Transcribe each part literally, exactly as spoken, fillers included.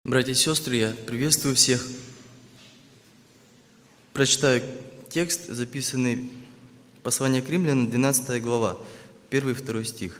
Братья и сестры, я приветствую всех. Прочитаю текст, записанный в послании к Римлянам, двенадцатая глава, первый и второй стих.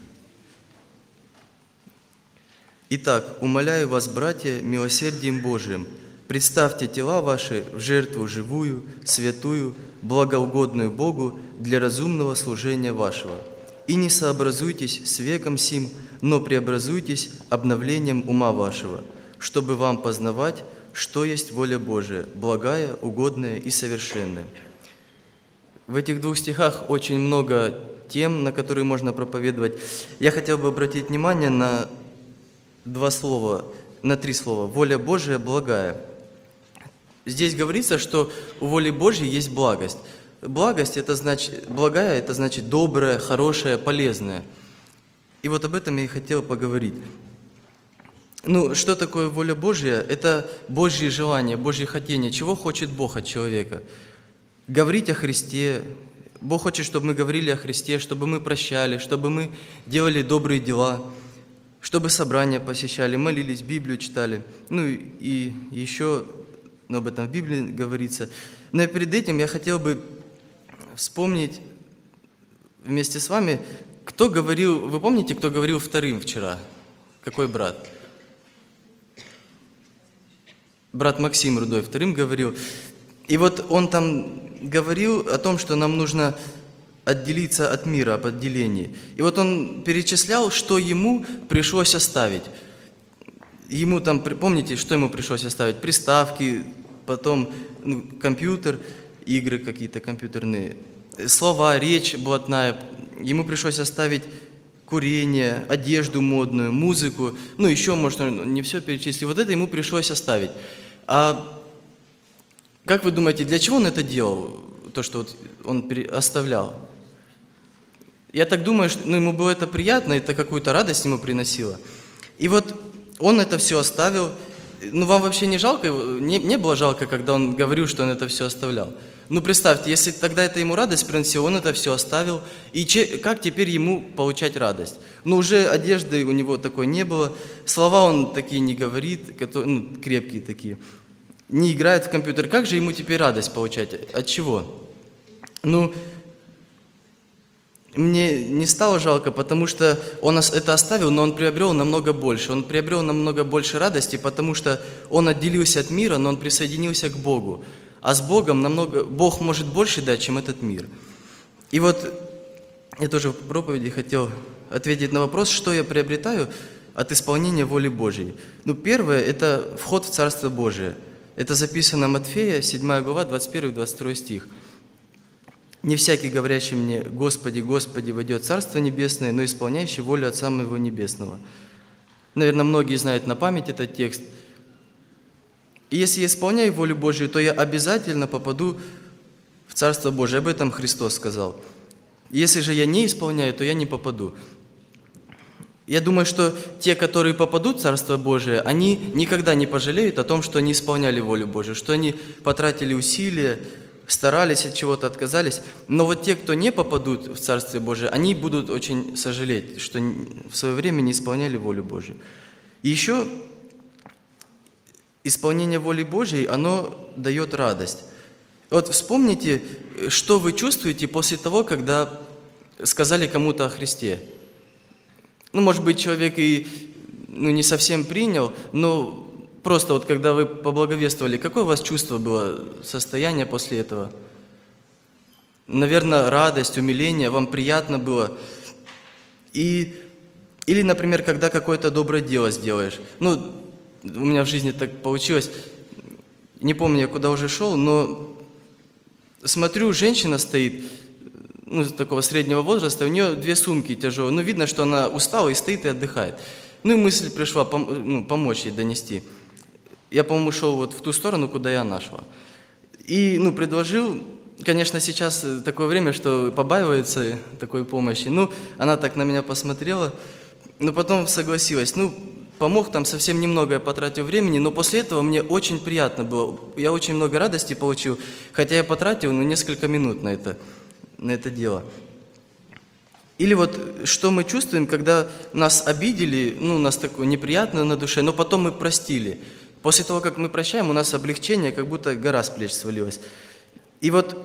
«Итак, умоляю вас, братья, милосердием Божиим, представьте тела ваши в жертву живую, святую, благоугодную Богу для разумного служения вашего. И не сообразуйтесь с веком сим, но преобразуйтесь обновлением ума вашего, чтобы вам познавать, что есть воля Божия, благая, угодная и совершенная». В этих двух стихах очень много тем, на которые можно проповедовать. Я хотел бы обратить внимание на два слова, на три слова. «Воля Божия благая». Здесь говорится, что у воли Божьей есть благость. Благость – это значит, благая – это значит добрая, хорошая, полезная. И вот об этом я и хотел поговорить. Ну, что такое воля Божья? Это Божьи желания, Божьи хотения. Чего хочет Бог от человека? Говорить о Христе. Бог хочет, чтобы мы говорили о Христе, чтобы мы прощали, чтобы мы делали добрые дела, чтобы собрания посещали, молились, Библию читали. Ну и еще, но об этом в Библии говорится. Но перед этим я хотел бы вспомнить вместе с вами, кто говорил, вы помните, кто говорил вторым вчера? Какой брат? Брат Максим Рудой вторым говорил. И вот он там говорил о том, что нам нужно отделиться от мира, об отделении. И вот он перечислял, что ему пришлось оставить. Ему там, помните, что ему пришлось оставить? Приставки, потом ну, компьютер, игры какие-то компьютерные, слова, речь блатная. Ему пришлось оставить курение, одежду модную, музыку. Ну, еще, может, не все перечислить. Вот это ему пришлось оставить. А как вы думаете, для чего он это делал, то, что вот он оставлял? Я так думаю, что ну, ему было это приятно, это какую-то радость ему приносило. И вот он это все оставил. Ну, вам вообще не жалко? Не, не было жалко, когда он говорил, что он это все оставлял? Ну, представьте, если тогда это ему радость приносило, он это все оставил. И че, как теперь ему получать радость? Ну, уже одежды у него такой не было. Слова он такие не говорит, которые, ну, крепкие такие. Не играет в компьютер. Как же ему теперь радость получать? От чего? Ну, мне не стало жалко, потому что он это оставил, но он приобрел намного больше. Он приобрел намного больше радости, потому что он отделился от мира, но он присоединился к Богу. А с Богом намного, Бог может больше дать, чем этот мир. И вот я тоже в проповеди хотел ответить на вопрос, что я приобретаю от исполнения воли Божьей. Ну, первое – это вход в Царство Божие. Это записано Матфея, седьмая глава, двадцать первый двадцать второй стих. «Не всякий, говорящий мне, Господи, Господи, войдет в Царство Небесное, но исполняющий волю Отца Моего Небесного». Наверное, многие знают на память этот текст. И если я исполняю волю Божию, то я обязательно попаду в Царство Божие. Об этом Христос сказал. Если же я не исполняю, то я не попаду. Я думаю, что те, которые попадут в Царство Божие, они никогда не пожалеют о том, что они исполняли волю Божию, что они потратили усилия, старались, от чего-то отказались. Но вот те, кто не попадут в Царствие Божие, они будут очень сожалеть, что в свое время не исполняли волю Божию. И еще исполнение воли Божьей, оно дает радость. Вот вспомните, что вы чувствуете после того, когда сказали кому-то о Христе. Ну, может быть, человек и ну, не совсем принял, но просто вот когда вы поблаговествовали, какое у вас чувство было, состояние после этого? Наверное, радость, умиление, вам приятно было. И, или, например, когда какое-то доброе дело сделаешь. Ну, у меня в жизни так получилось, не помню, я куда уже шел, но смотрю, женщина стоит, ну, такого среднего возраста, у нее две сумки тяжелые, ну, видно, что она устала и стоит и отдыхает. Ну, и мысль пришла пом- ну, помочь ей донести. Я, по-моему, шел вот в ту сторону, куда и она шла. И, ну, предложил, конечно, сейчас такое время, что побаивается такой помощи. Ну, она так на меня посмотрела, но потом согласилась. Ну, помог там совсем немного, я потратил времени, но после этого мне очень приятно было. Я очень много радости получил, хотя я потратил, ну, несколько минут на это, на это дело. Или вот что мы чувствуем, когда нас обидели, ну, у нас такое неприятное на душе, но потом мы простили. После того, как мы прощаем, у нас облегчение, как будто гора с плеч свалилась. И вот,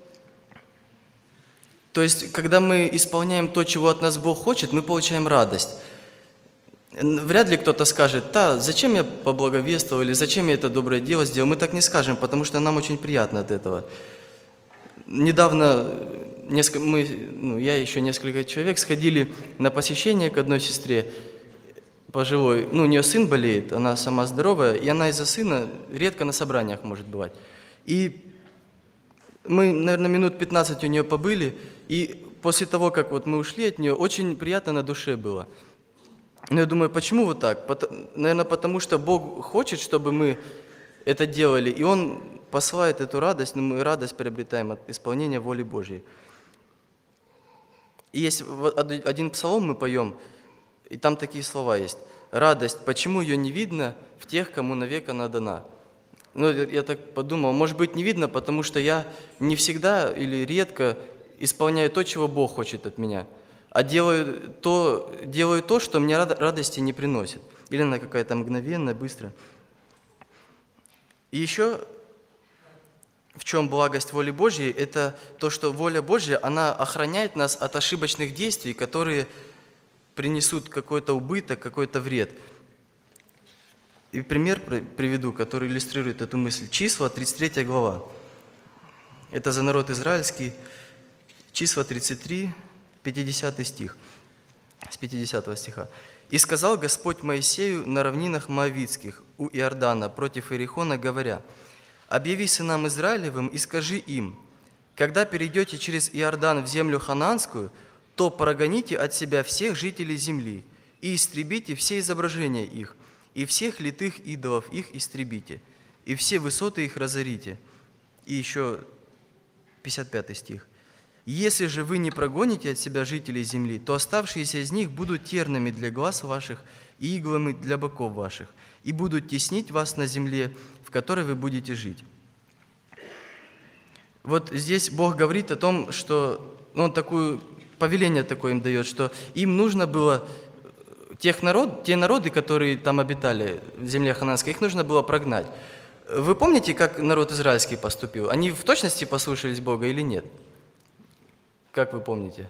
то есть, когда мы исполняем то, чего от нас Бог хочет, мы получаем радость. Вряд ли кто-то скажет: «Да, зачем я поблаговествовал» или «зачем я это доброе дело сделал». Мы так не скажем, потому что нам очень приятно от этого. Недавно несколько, мы, ну, я и еще несколько человек сходили на посещение к одной сестре пожилой. Ну, у нее сын болеет, она сама здоровая, и она из-за сына редко на собраниях может бывать. И мы, наверное, минут пятнадцать у нее побыли, и после того, как вот мы ушли от нее, очень приятно на душе было. Но я думаю, почему вот так? Наверное, потому что Бог хочет, чтобы мы это делали, и Он посылает эту радость, но мы радость приобретаем от исполнения воли Божьей. И есть один псалом мы поем, и там такие слова есть. «Радость, почему ее не видно в тех, кому навек она дана?» Ну, я так подумал, может быть, не видно, потому что я не всегда или редко исполняю то, чего Бог хочет от меня, а делаю то, делаю то, что мне радости не приносит. Или она какая-то мгновенная, быстрая. И еще в чем благость воли Божьей, это то, что воля Божья, она охраняет нас от ошибочных действий, которые принесут какой-то убыток, какой-то вред. И пример приведу, который иллюстрирует эту мысль. Числа, тридцать третья глава. Это за народ израильский. Числа тридцать три, пятидесятый стих. С пятидесятого стиха. «И сказал Господь Моисею на равнинах Моавитских у Иордана против Иерихона, говоря: объяви сынам Израилевым и скажи им: когда перейдете через Иордан в землю ханаанскую, то прогоните от себя всех жителей земли и истребите все изображения их, и всех литых идолов их истребите, и все высоты их разорите». И еще пятьдесят пятый стих. «Если же вы не прогоните от себя жителей земли, то оставшиеся из них будут тернами для глаз ваших и иглами для боков ваших, и будут теснить вас на земле, в которой вы будете жить». Вот здесь Бог говорит о том, что Он такое повеление такое им дает, что им нужно было, тех народ, те народы, которые там обитали в земле ханаанской, их нужно было прогнать. Вы помните, как народ израильский поступил? Они в точности послушались Бога или нет? Как вы помните?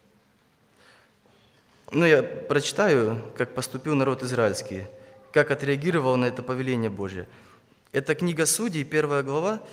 Ну, я прочитаю, как поступил народ израильский, как отреагировал на это повеление Божье. Это книга Судей, первая глава.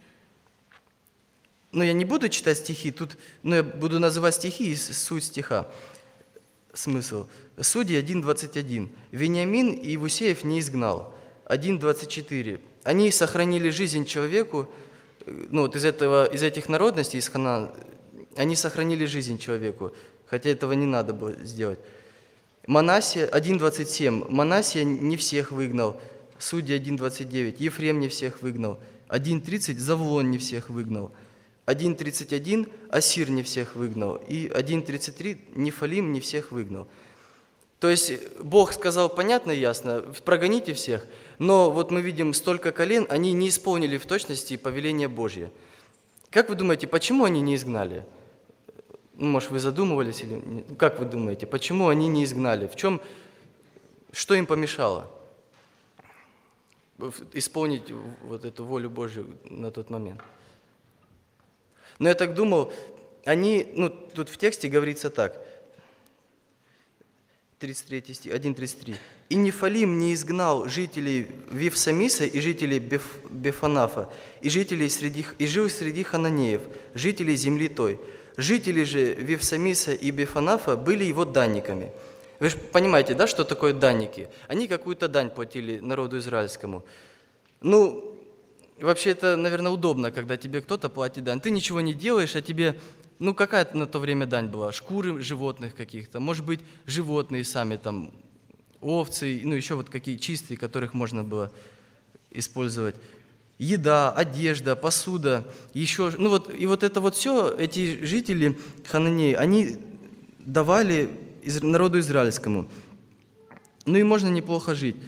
Но я не буду читать стихи, тут, но я буду называть стихи и суть стиха. Смысл. Судьи один двадцать один. «Вениамин и Иевусеев не изгнал». один двадцать четыре. «Они сохранили жизнь человеку», ну вот из, этого, из этих народностей, из Ханаана, они сохранили жизнь человеку, хотя этого не надо было сделать. Манассия один двадцать семь. «Манассия не всех выгнал». Судьи один двадцать девять. «Ефрем не всех выгнал». один тридцать. «Завулон не всех выгнал». один тридцать один. «Ассир не всех выгнал». И один тридцать три. «Нефалим не всех выгнал». То есть Бог сказал понятно и ясно: прогоните всех, но вот мы видим столько колен, они не исполнили в точности повеление Божье. Как вы думаете, почему они не изгнали? Ну, может, вы задумывались, или как вы думаете, почему они не изгнали? В чем, что им помешало исполнить вот эту волю Божью на тот момент? Но я так думал, они, ну, тут в тексте говорится так, тридцать третий стих, один тридцать три. «И Нефалим не изгнал жителей Вифсамиса и жителей Беф, Бефанафа, и, жителей среди, и жил среди хананеев, жителей земли той. Жители же Вифсамиса и Бефанафа были его данниками». Вы же понимаете, да, что такое данники? Они какую-то дань платили народу израильскому. Ну, вообще это, наверное, удобно, когда тебе кто-то платит дань. Ты ничего не делаешь, а тебе... Ну, какая на то время дань была? Шкуры животных каких-то, может быть, животные сами, там, овцы, ну, еще вот какие чистые, которых можно было использовать. Еда, одежда, посуда, еще... Ну, вот, и вот это вот все, эти жители Хананеи, они давали из, народу израильскому. Ну, и можно неплохо жить.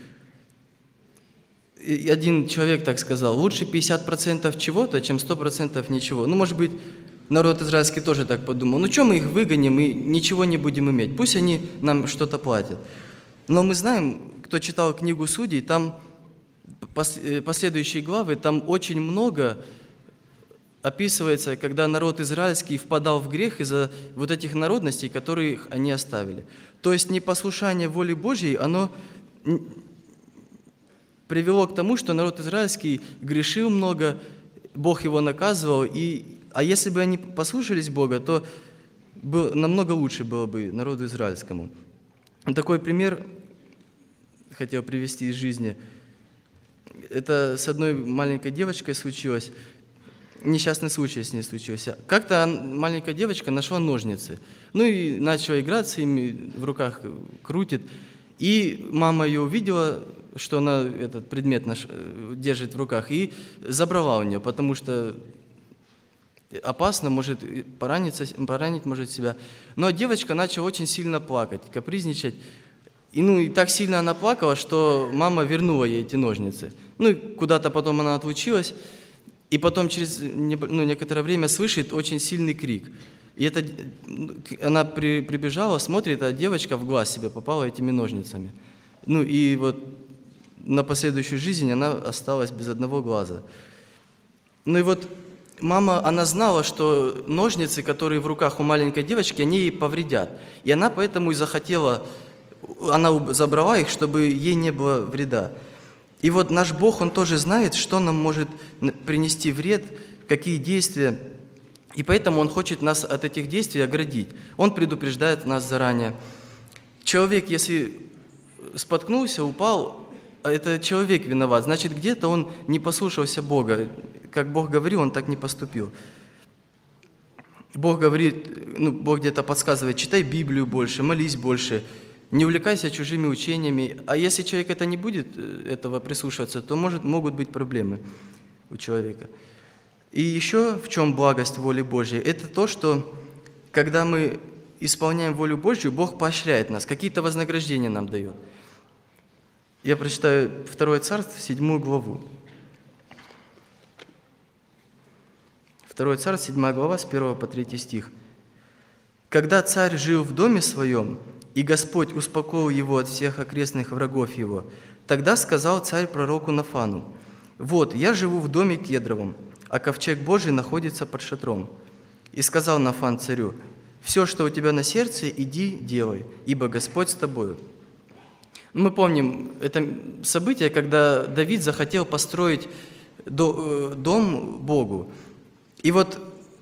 И один человек так сказал: лучше пятьдесят процентов чего-то, чем сто процентов ничего. Ну, может быть, народ израильский тоже так подумал: ну что мы их выгоним и ничего не будем иметь, пусть они нам что-то платят. Но мы знаем, кто читал книгу Судей, там пос- э, последующие главы, там очень много описывается, когда народ израильский впадал в грех из-за вот этих народностей, которые они оставили. То есть непослушание воли Божьей, оно н- привело к тому, что народ израильский грешил много, Бог его наказывал, и, а если бы они послушались Бога, то был, намного лучше было бы народу израильскому. Такой пример хотел привести из жизни. Это с одной маленькой девочкой случилось. Несчастный случай с ней случился. Как-то маленькая девочка нашла ножницы. Ну и начала играться ими, в руках крутит. И мама ее увидела, что она этот предмет наш, держит в руках, и забрала у нее, потому что опасно, может пораниться, поранить может себя. Но девочка начала очень сильно плакать, капризничать. И, ну, и так сильно она плакала, что мама вернула ей эти ножницы. Ну и куда-то потом она отлучилась. И потом через ну, некоторое время слышит очень сильный крик. И это, она при, прибежала, смотрит, а девочка в глаз себе попала этими ножницами. Ну и вот на последующую жизнь она осталась без одного глаза. Ну и вот мама, она знала, что ножницы, которые в руках у маленькой девочки, они ей повредят. И она поэтому и захотела, она забрала их, чтобы ей не было вреда. И вот наш Бог, Он тоже знает, что нам может принести вред, какие действия. И поэтому Он хочет нас от этих действий оградить. Он предупреждает нас заранее. Человек, если споткнулся, упал, это человек виноват. Значит, где-то он не послушался Бога. Как Бог говорил, он так не поступил. Бог говорит, ну, Бог где-то подсказывает, читай Библию больше, молись больше. Не увлекайся чужими учениями. А если человек это не будет, этого прислушиваться, то может, могут быть проблемы у человека. И еще в чем благость воли Божьей? Это то, что когда мы исполняем волю Божью, Бог поощряет нас, какие-то вознаграждения нам дает. Я прочитаю Второе Царство, седьмую главу. Второе Царство, седьмая глава, с первого по третий стих. «Когда царь жил в доме своем, и Господь успокоил его от всех окрестных врагов его, тогда сказал царь пророку Нафану: «Вот, я живу в доме кедровом, а ковчег Божий находится под шатром». И сказал Нафан царю: «Все, что у тебя на сердце, иди делай, ибо Господь с тобою». Мы помним это событие, когда Давид захотел построить дом Богу. И вот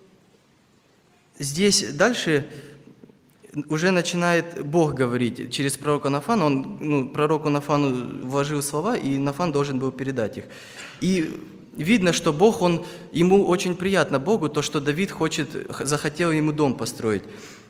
здесь дальше уже начинает Бог говорить через пророка Нафана. Он, ну, пророку Нафану вложил слова, и Нафан должен был передать их. И видно, что Бог, он, ему очень приятно, Богу, то, что Давид хочет, захотел ему дом построить.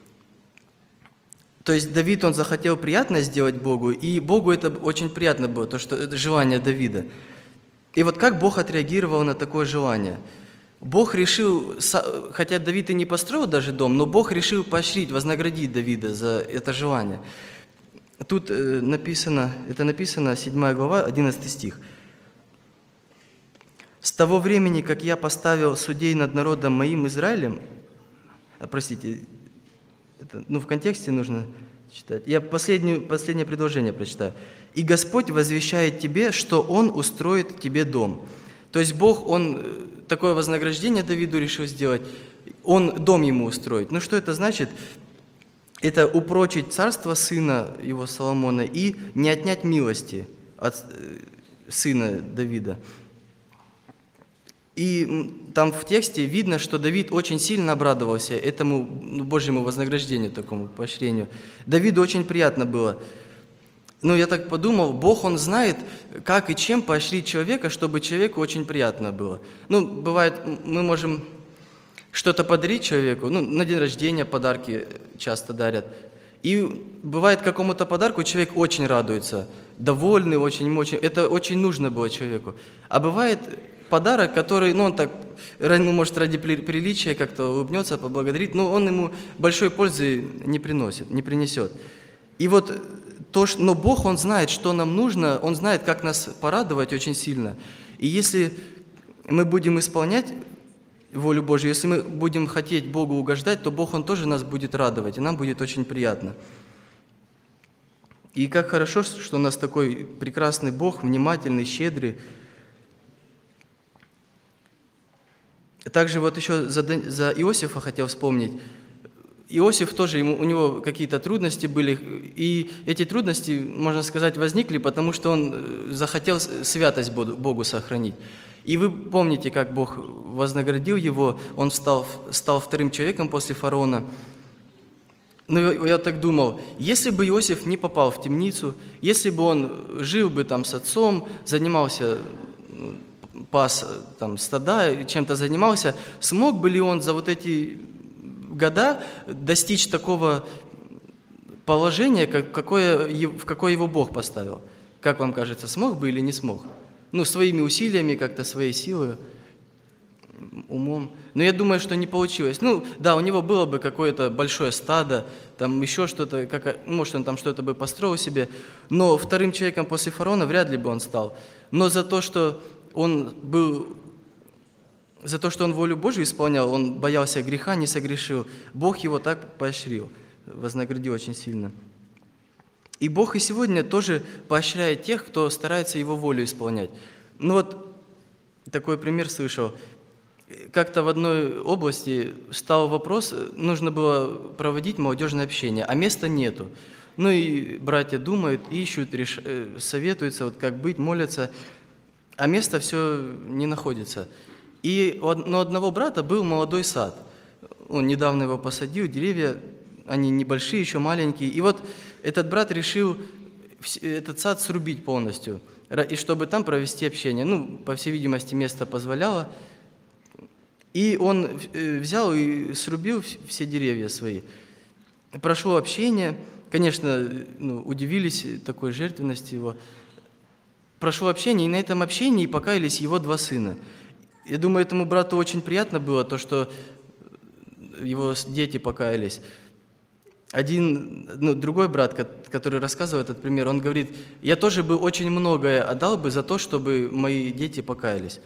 То есть Давид, он захотел приятно сделать Богу, и Богу это очень приятно было, то, что это желание Давида. И вот как Бог отреагировал на такое желание? Бог решил, хотя Давид и не построил даже дом, но Бог решил поощрить, вознаградить Давида за это желание. Тут написано, это написано, седьмая глава, одиннадцатый стих. «С того времени, как я поставил судей над народом моим Израилем», а, простите, это, ну в контексте нужно читать, я последнюю, последнее предложение прочитаю. «И Господь возвещает тебе, что Он устроит тебе дом». То есть Бог, Он такое вознаграждение Давиду решил сделать, Он дом ему устроить. Ну что это значит? Это упрочить царство сына его Соломона и не отнять милости от сына Давида. И там в тексте видно, что Давид очень сильно обрадовался этому Божьему вознаграждению, такому поощрению. Давиду очень приятно было. Ну, я так подумал, Бог, Он знает, как и чем поощрить человека, чтобы человеку очень приятно было. Ну, бывает, мы можем что-то подарить человеку, ну, на день рождения подарки часто дарят. И бывает, какому-то подарку человек очень радуется, довольный, очень, очень, это очень нужно было человеку. А бывает подарок, который, ну, он так, ну, может, ради приличия как-то улыбнется, поблагодарит, но он ему большой пользы не приносит, не принесет. И вот то, что, но Бог, Он знает, что нам нужно, Он знает, как нас порадовать очень сильно. И если мы будем исполнять волю Божью, если мы будем хотеть Богу угождать, то Бог, Он тоже нас будет радовать, и нам будет очень приятно. И как хорошо, что у нас такой прекрасный Бог, внимательный, щедрый, Также вот еще за, Дан- за Иосифа хотел вспомнить. Иосиф тоже, ему, у него какие-то трудности были, и эти трудности, можно сказать, возникли, потому что он э, захотел с- святость Богу Богу сохранить. И вы помните, как Бог вознаградил его, он стал, стал вторым человеком после фараона. Ну, я я так думал, если бы Иосиф не попал в темницу, если бы он жил бы там с отцом, занимался, ну, пас э, там стада, и чем-то занимался, смог бы ли он за вот эти года достичь такого положения, как, какое, е- в какое его Бог поставил? Как вам кажется, смог бы или не смог? Ну, своими усилиями, как-то своей силой, умом. Но я думаю, что не получилось. Ну, да, у него было бы какое-то большое стадо, там еще что-то, как, может, он там что-то бы построил себе, но вторым человеком после фараона вряд ли бы он стал. Но за то, что он был, за то, что он волю Божию исполнял, он боялся греха, не согрешил, Бог его так поощрил, вознаградил очень сильно. И Бог и сегодня тоже поощряет тех, кто старается Его волю исполнять. Ну вот такой пример слышал. Как-то в одной области стал вопрос, нужно было проводить молодежное общение, а места нету. Ну и братья думают, ищут, реш... э, советуются, вот как быть, молятся, а места все не находится. И у од- но у одного брата был молодой сад. Он недавно его посадил, деревья, они небольшие, еще маленькие. И вот этот брат решил вс- этот сад срубить полностью, ра- и чтобы там провести общение. Ну, по всей видимости, место позволяло. И он э, взял и срубил вс- все деревья свои. Прошло общение. Конечно, э, ну, удивились такой жертвенности его. Прошло общение, и на этом общении покаялись его два сына. Я думаю, этому брату очень приятно было то, что его с- дети покаялись. Один, ну, другой брат, ко- который рассказывал этот пример, он говорит, я тоже бы очень многое отдал бы за то, чтобы мои дети покаялись.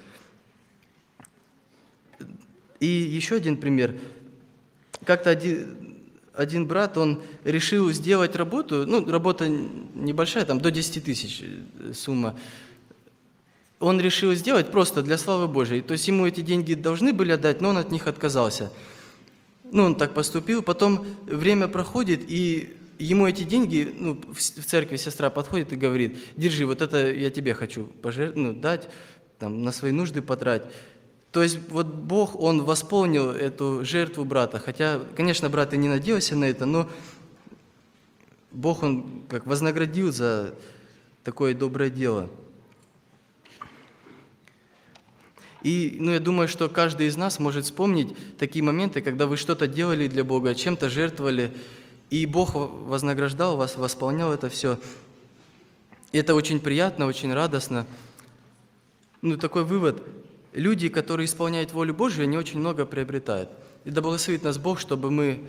И еще один пример. Как-то один, один брат, он решил сделать работу, ну, работа небольшая, там до десяти тысяч э, сумма. Он решил сделать просто для славы Божией. То есть ему эти деньги должны были отдать, но он от них отказался. Ну, он так поступил, потом время проходит, и ему эти деньги, ну, в с- в церкви сестра подходит и говорит, держи, вот это я тебе хочу пожертв- ну, дать, там, на свои нужды потратить. То есть вот Бог, Он восполнил эту жертву брата, хотя, конечно, брат и не надеялся на это, но Бог, Он как вознаградил за такое доброе дело. И, ну, я думаю, что каждый из нас может вспомнить такие моменты, когда вы что-то делали для Бога, чем-то жертвовали, и Бог во- вознаграждал вас, восполнял это все. И это очень приятно, очень радостно. Ну, такой вывод. Люди, которые исполняют волю Божию, они очень много приобретают. И да благословит нас Бог, чтобы мы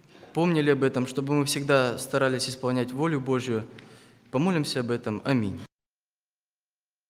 помнили об этом, чтобы мы всегда старались исполнять волю Божию. Помолимся об этом. Аминь.